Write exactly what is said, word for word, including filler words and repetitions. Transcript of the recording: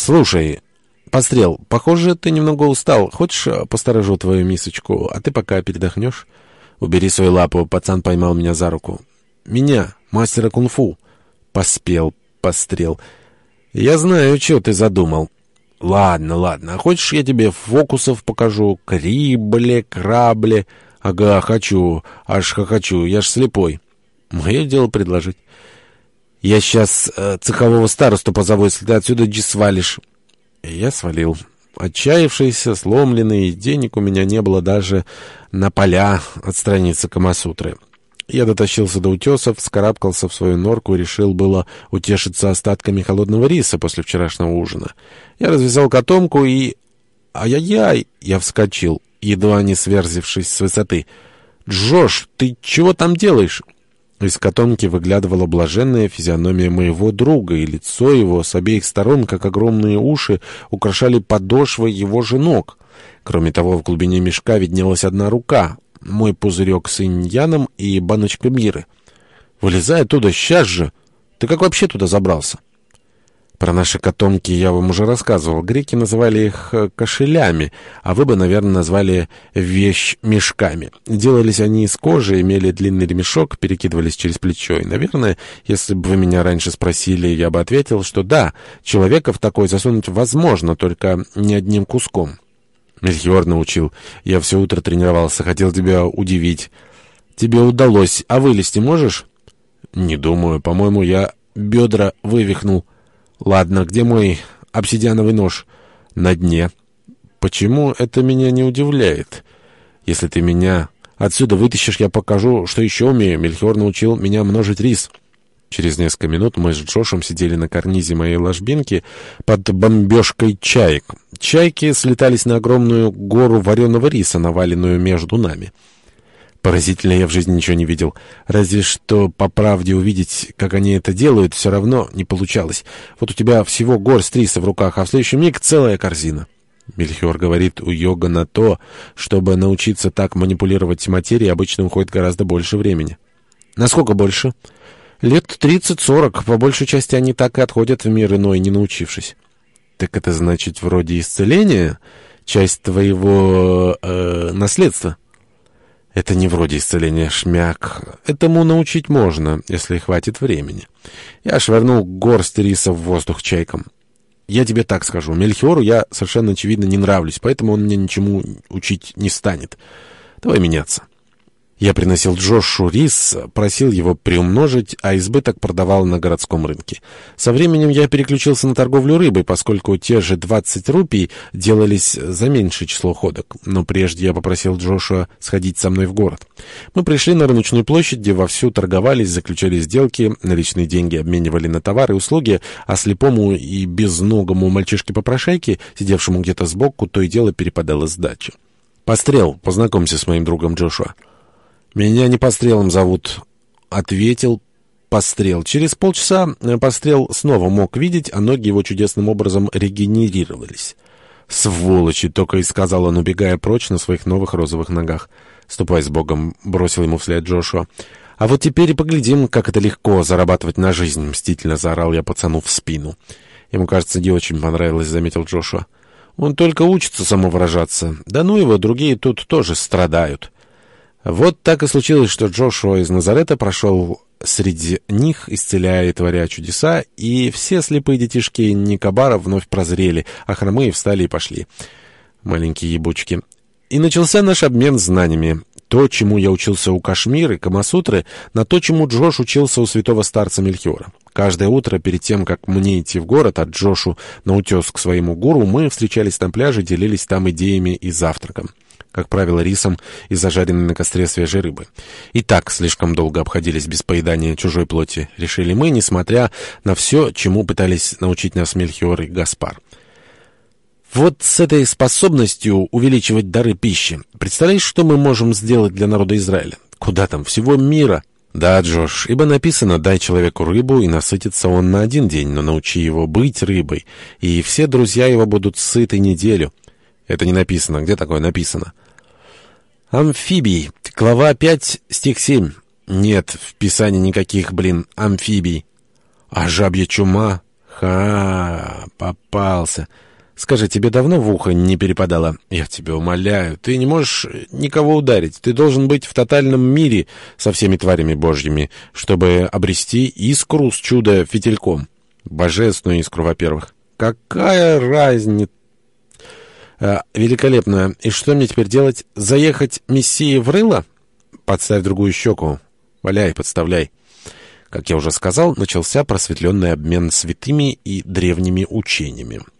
Слушай, Пострел, похоже, ты немного устал. Хочешь, посторожу твою мисочку, а ты пока передохнешь? Убери свою лапу, пацан поймал меня за руку. Меня, мастера кунг-фу. Поспел, Пострел. Я знаю, что ты задумал. Ладно, ладно, а хочешь, я тебе фокусов покажу? Крибли, крабли. Ага, хочу, аж хохочу, я ж слепой. Мое дело предложить. Я сейчас э, цехового старосту позову, если ты отсюда не свалишь. И я свалил. Отчаявшийся, сломленный, денег у меня не было даже на поля от страницы Камасутры. Я дотащился до утесов, вскарабкался в свою норку и решил было утешиться остатками холодного риса после вчерашнего ужина. Я развязал котомку и... Ай-яй-яй! Я вскочил, едва не сверзившись с высоты. «Джош, ты чего там делаешь?» Из котомки выглядывала блаженная физиономия моего друга, и лицо его с обеих сторон, как огромные уши, украшали подошвы его же ног. Кроме того, в глубине мешка виднелась одна рука, мой пузырек с иньяном и баночка миры. «Вылезай оттуда, сейчас же! Ты как вообще туда забрался?» Про наши котомки я вам уже рассказывал. Греки называли их кошелями, а вы бы, наверное, назвали вещь-мешками. Делались они из кожи, имели длинный ремешок, перекидывались через плечо. И, наверное, если бы вы меня раньше спросили, я бы ответил, что да, человека в такой засунуть возможно, только не одним куском. Мельхиор научил. Я все утро тренировался, хотел тебя удивить. Тебе удалось, а вылезти можешь? Не думаю, по-моему, я бедра вывихнул. Ладно, где мой обсидиановый нож? На дне. Почему это меня не удивляет? Если ты меня отсюда вытащишь, я покажу, что еще умею. Мельхиор научил меня множить рис. Через несколько минут мы с Джошем сидели на карнизе моей ложбинки под бомбежкой чаек. Чайки слетались на огромную гору вареного риса, наваленную между нами. Поразительно, я в жизни ничего не видел. Разве что, по правде, увидеть, как они это делают, все равно не получалось. Вот у тебя всего горсть риса в руках, а в следующий миг целая корзина. Мельхиор говорит, у йога на то, чтобы научиться так манипулировать материей, обычно уходит гораздо больше времени. Насколько больше? Лет тридцать-сорок. По большей части они так и отходят в мир иной, не научившись. Так это значит вроде исцеления? Часть твоего э, наследства? Это не вроде исцеления, шмяк. Этому научить можно, если хватит времени. Я швырнул горсть риса в воздух чайкам. Я тебе так скажу. Мельхиору я совершенно очевидно не нравлюсь, поэтому он меня ничему учить не станет. Давай меняться. Я приносил Джошу рис, просил его приумножить, а избыток продавал на городском рынке. Со временем я переключился на торговлю рыбой, поскольку те же двадцать рупий делались за меньшее число ходок. Но прежде я попросил Джоша сходить со мной в город. Мы пришли на рыночную площадь, где вовсю торговались, заключали сделки, наличные деньги обменивали на товары и услуги, а слепому и безногому мальчишке-попрошайке, сидевшему где-то сбоку, то и дело перепадала сдача. «Пострел, познакомься с моим другом Джошуа». «Меня не Пострелом зовут», — ответил Пострел. Через полчаса Пострел снова мог видеть, а ноги его чудесным образом регенерировались. «Сволочи!» — только и сказал он, убегая прочь на своих новых розовых ногах. «Ступай с Богом!» — бросил ему вслед Джошуа. «А вот теперь и поглядим, как это легко зарабатывать на жизнь!» — мстительно заорал я пацану в спину. «Ему, кажется, не очень понравилось», — заметил Джошуа. «Он только учится самовыражаться. Да ну его, другие тут тоже страдают». Вот так и случилось, что Джошуа из Назарета прошел среди них, исцеляя и творя чудеса, и все слепые детишки Никобара вновь прозрели, а хромые встали и пошли. Маленькие ебучки. И начался наш обмен знаниями. То, чему я учился у Кашмиры, Камасутры, на то, чему Джош учился у святого старца Мельхиора. Каждое утро, перед тем, как мне идти в город, а Джошу на утес к своему гуру, мы встречались на пляже, делились там идеями и завтраком. Как правило, рисом и зажаренной на костре свежей рыбы. И так слишком долго обходились без поедания чужой плоти, решили мы, несмотря на все, чему пытались научить нас Мельхиор и Гаспар. Вот с этой способностью увеличивать дары пищи. Представляешь, что мы можем сделать для народа Израиля? Куда там, всего мира? Да, Джош, ибо написано, дай человеку рыбу, и насытится он на один день, но научи его быть рыбой, и все друзья его будут сыты неделю. Это не написано. Где такое написано? Амфибий. Глава пять, стих семь. Нет в Писании никаких, блин, амфибий. А жабья чума? Ха, попался. Скажи, тебе давно в ухо не перепадало? Я тебя умоляю, ты не можешь никого ударить. Ты должен быть в тотальном мире со всеми тварями божьими, чтобы обрести искру с чудо-фитильком. Божественную искру, во-первых. Какая разница? А, великолепно. И что мне теперь делать? Заехать мессии в рыло? Подставь другую щеку. Валяй, подставляй. Как я уже сказал, начался просветленный обмен святыми и древними учениями.